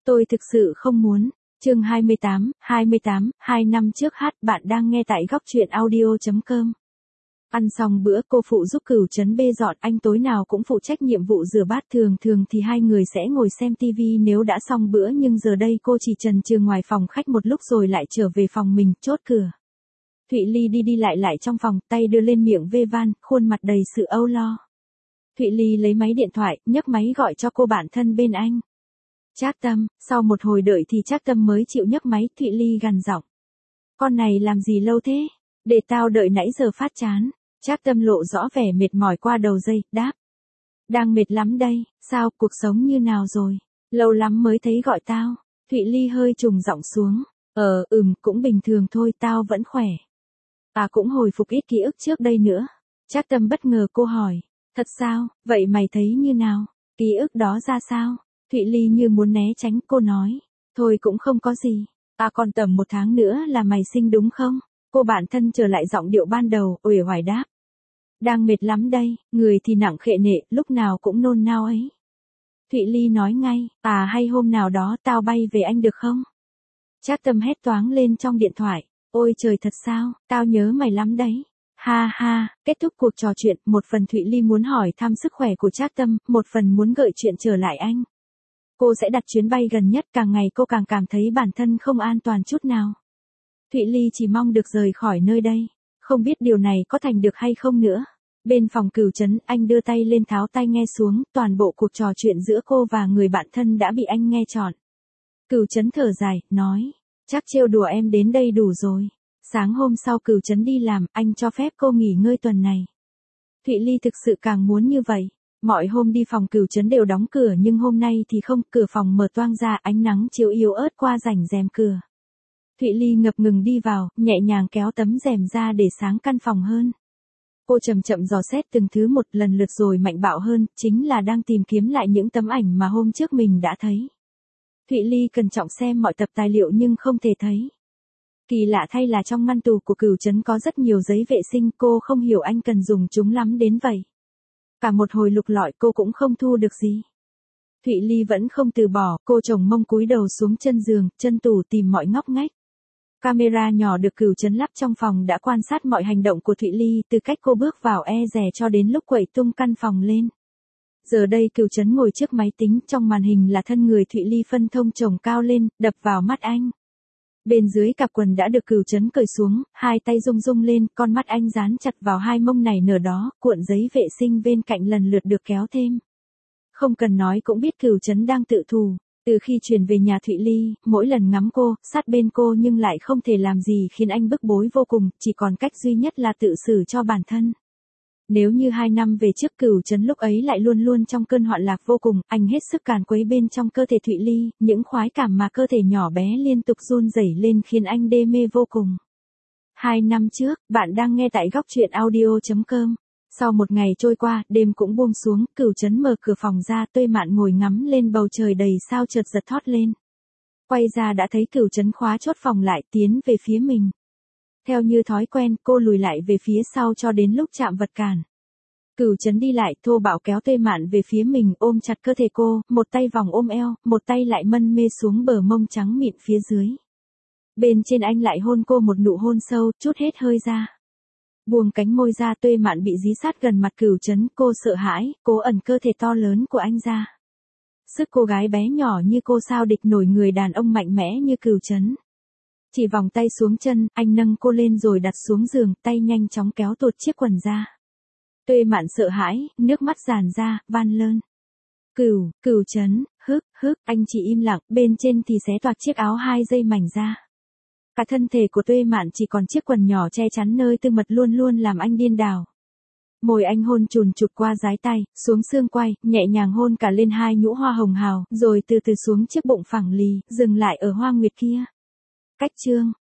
Tôi thực sự không muốn. Chương 28, 2 năm trước bạn đang nghe tại góc truyện audio.com. Ăn xong bữa cô phụ giúp Cửu Trấn bê dọn, anh tối nào cũng phụ trách nhiệm vụ rửa bát, thường thì hai người sẽ ngồi xem tivi nếu đã xong bữa, nhưng giờ đây cô chỉ chần chừ ngoài phòng khách một lúc rồi lại trở về phòng mình, chốt cửa. Thụy Ly đi lại trong phòng, tay đưa lên miệng vê van, khuôn mặt đầy sự âu lo. Thụy Ly lấy máy điện thoại, nhấc máy gọi cho cô bạn thân bên anh. Trác Tâm. Sau một hồi đợi thì Trác Tâm mới chịu nhấc máy. Thụy Ly gằn giọng. Con này làm gì lâu thế? Để tao đợi nãy giờ phát chán. Trác Tâm lộ rõ vẻ mệt mỏi qua đầu dây, đáp. Đang mệt lắm đây, sao, cuộc sống như nào rồi? Lâu lắm mới thấy gọi tao. Thụy Ly hơi trùng giọng xuống. Cũng bình thường thôi, tao vẫn khỏe. Cũng hồi phục ít ký ức trước đây nữa. Trác Tâm bất ngờ cô hỏi. Thật sao, vậy mày thấy như nào? Ký ức đó ra sao? Thụy Ly như muốn né tránh, cô nói. Thôi cũng không có gì. Còn tầm 1 tháng nữa là mày sinh đúng không? Cô bạn thân trở lại giọng điệu ban đầu, uể oải đáp. Đang mệt lắm đây, người thì nặng khệ nệ, lúc nào cũng nôn nao ấy. Thụy Ly nói ngay, hay hôm nào đó tao bay về anh được không? Trác Tâm hét toáng lên trong điện thoại. Ôi trời, thật sao, tao nhớ mày lắm đấy. Ha ha, kết thúc cuộc trò chuyện, một phần Thụy Ly muốn hỏi thăm sức khỏe của Trác Tâm, một phần muốn gợi chuyện trở lại anh. Cô sẽ đặt chuyến bay gần nhất, càng ngày cô càng cảm thấy bản thân không an toàn chút nào. Thụy Ly chỉ mong được rời khỏi nơi đây. Không biết điều này có thành được hay không nữa. Bên phòng Cửu Trấn, anh đưa tay lên tháo tai nghe xuống, toàn bộ cuộc trò chuyện giữa cô và người bạn thân đã bị anh nghe trọn. Cửu Trấn thở dài, nói. Chắc trêu đùa em đến đây đủ rồi. Sáng hôm sau Cửu Trấn đi làm, anh cho phép cô nghỉ ngơi tuần này. Thụy Ly thực sự càng muốn như vậy. Mọi hôm đi phòng Cửu Trấn đều đóng cửa, nhưng hôm nay thì không, cửa phòng mở toang ra, ánh nắng chiếu yếu ớt qua rèm rèm cửa. Thụy Ly ngập ngừng đi vào, nhẹ nhàng kéo tấm rèm ra để sáng căn phòng hơn. Cô chậm chậm dò xét từng thứ một lần lượt rồi mạnh bạo hơn, chính là đang tìm kiếm lại những tấm ảnh mà hôm trước mình đã thấy. Thụy Ly cẩn trọng xem mọi tập tài liệu nhưng không thể thấy. Kỳ lạ thay là trong ngăn tủ của Cửu Trấn có rất nhiều giấy vệ sinh, cô không hiểu anh cần dùng chúng lắm đến vậy. Cả một hồi lục lọi cô cũng không thu được gì. Thụy Ly vẫn không từ bỏ, cô chồng mông cúi đầu xuống chân giường, chân tủ tìm mọi ngóc ngách. Camera nhỏ được Cửu Trấn lắp trong phòng đã quan sát mọi hành động của Thụy Ly, từ cách cô bước vào dè cho đến lúc quậy tung căn phòng lên. Giờ đây Cửu Trấn ngồi trước máy tính, trong màn hình là thân người Thụy Ly phân thông chồng cao lên, đập vào mắt anh. Bên dưới cặp quần đã được Cửu Trấn cởi xuống, hai tay rung rung lên, con mắt anh dán chặt vào hai mông này nở đó, cuộn giấy vệ sinh bên cạnh lần lượt được kéo thêm. Không cần nói cũng biết Cửu Trấn đang tự thù. Từ khi chuyển về nhà Thụy Ly, mỗi lần ngắm cô, sát bên cô nhưng lại không thể làm gì khiến anh bức bối vô cùng, chỉ còn cách duy nhất là tự xử cho bản thân. Nếu như 2 năm về trước Cửu Trấn lúc ấy lại luôn luôn trong cơn hoạn lạc vô cùng, anh hết sức càn quấy bên trong cơ thể Thụy Ly, những khoái cảm mà cơ thể nhỏ bé liên tục run rẩy lên khiến anh đê mê vô cùng. 2 năm trước, bạn đang nghe tại góc truyện audio.com. Sau một ngày trôi qua, đêm cũng buông xuống, Cửu Trấn mở cửa phòng ra, Tuệ Mạn ngồi ngắm lên bầu trời đầy sao chợt giật thót lên. Quay ra đã thấy Cửu Trấn khóa chốt phòng lại, tiến về phía mình. Theo như thói quen, cô lùi lại về phía sau cho đến lúc chạm vật cản. Cửu Trấn đi lại, thô bạo kéo Tuệ Mạn về phía mình, ôm chặt cơ thể cô, một tay vòng ôm eo, một tay lại mân mê xuống bờ mông trắng mịn phía dưới. Bên trên anh lại hôn cô một nụ hôn sâu, chút hết hơi ra. Buông cánh môi ra, Tuệ Mạn bị dí sát gần mặt Cửu Trấn, cô sợ hãi, cố ẩn cơ thể to lớn của anh ra. Sức cô gái bé nhỏ như cô sao địch nổi người đàn ông mạnh mẽ như Cửu Trấn. Chỉ vòng tay xuống chân, anh nâng cô lên rồi đặt xuống giường, tay nhanh chóng kéo tuột chiếc quần ra. Tuệ Mạn sợ hãi, nước mắt tràn ra, van lơn. Cửu Trấn, anh chỉ im lặng, bên trên thì xé toạc chiếc áo 2 dây mảnh ra. Cả thân thể của Tuệ Mạn chỉ còn chiếc quần nhỏ che chắn nơi tư mật luôn luôn làm anh điên đảo. Môi anh hôn chùn chụt qua dái tay, xuống xương quai, nhẹ nhàng hôn cả lên 2 nhũ hoa hồng hào, rồi từ từ xuống chiếc bụng phẳng lì, dừng lại ở hoa nguyệt kia. Cách chương.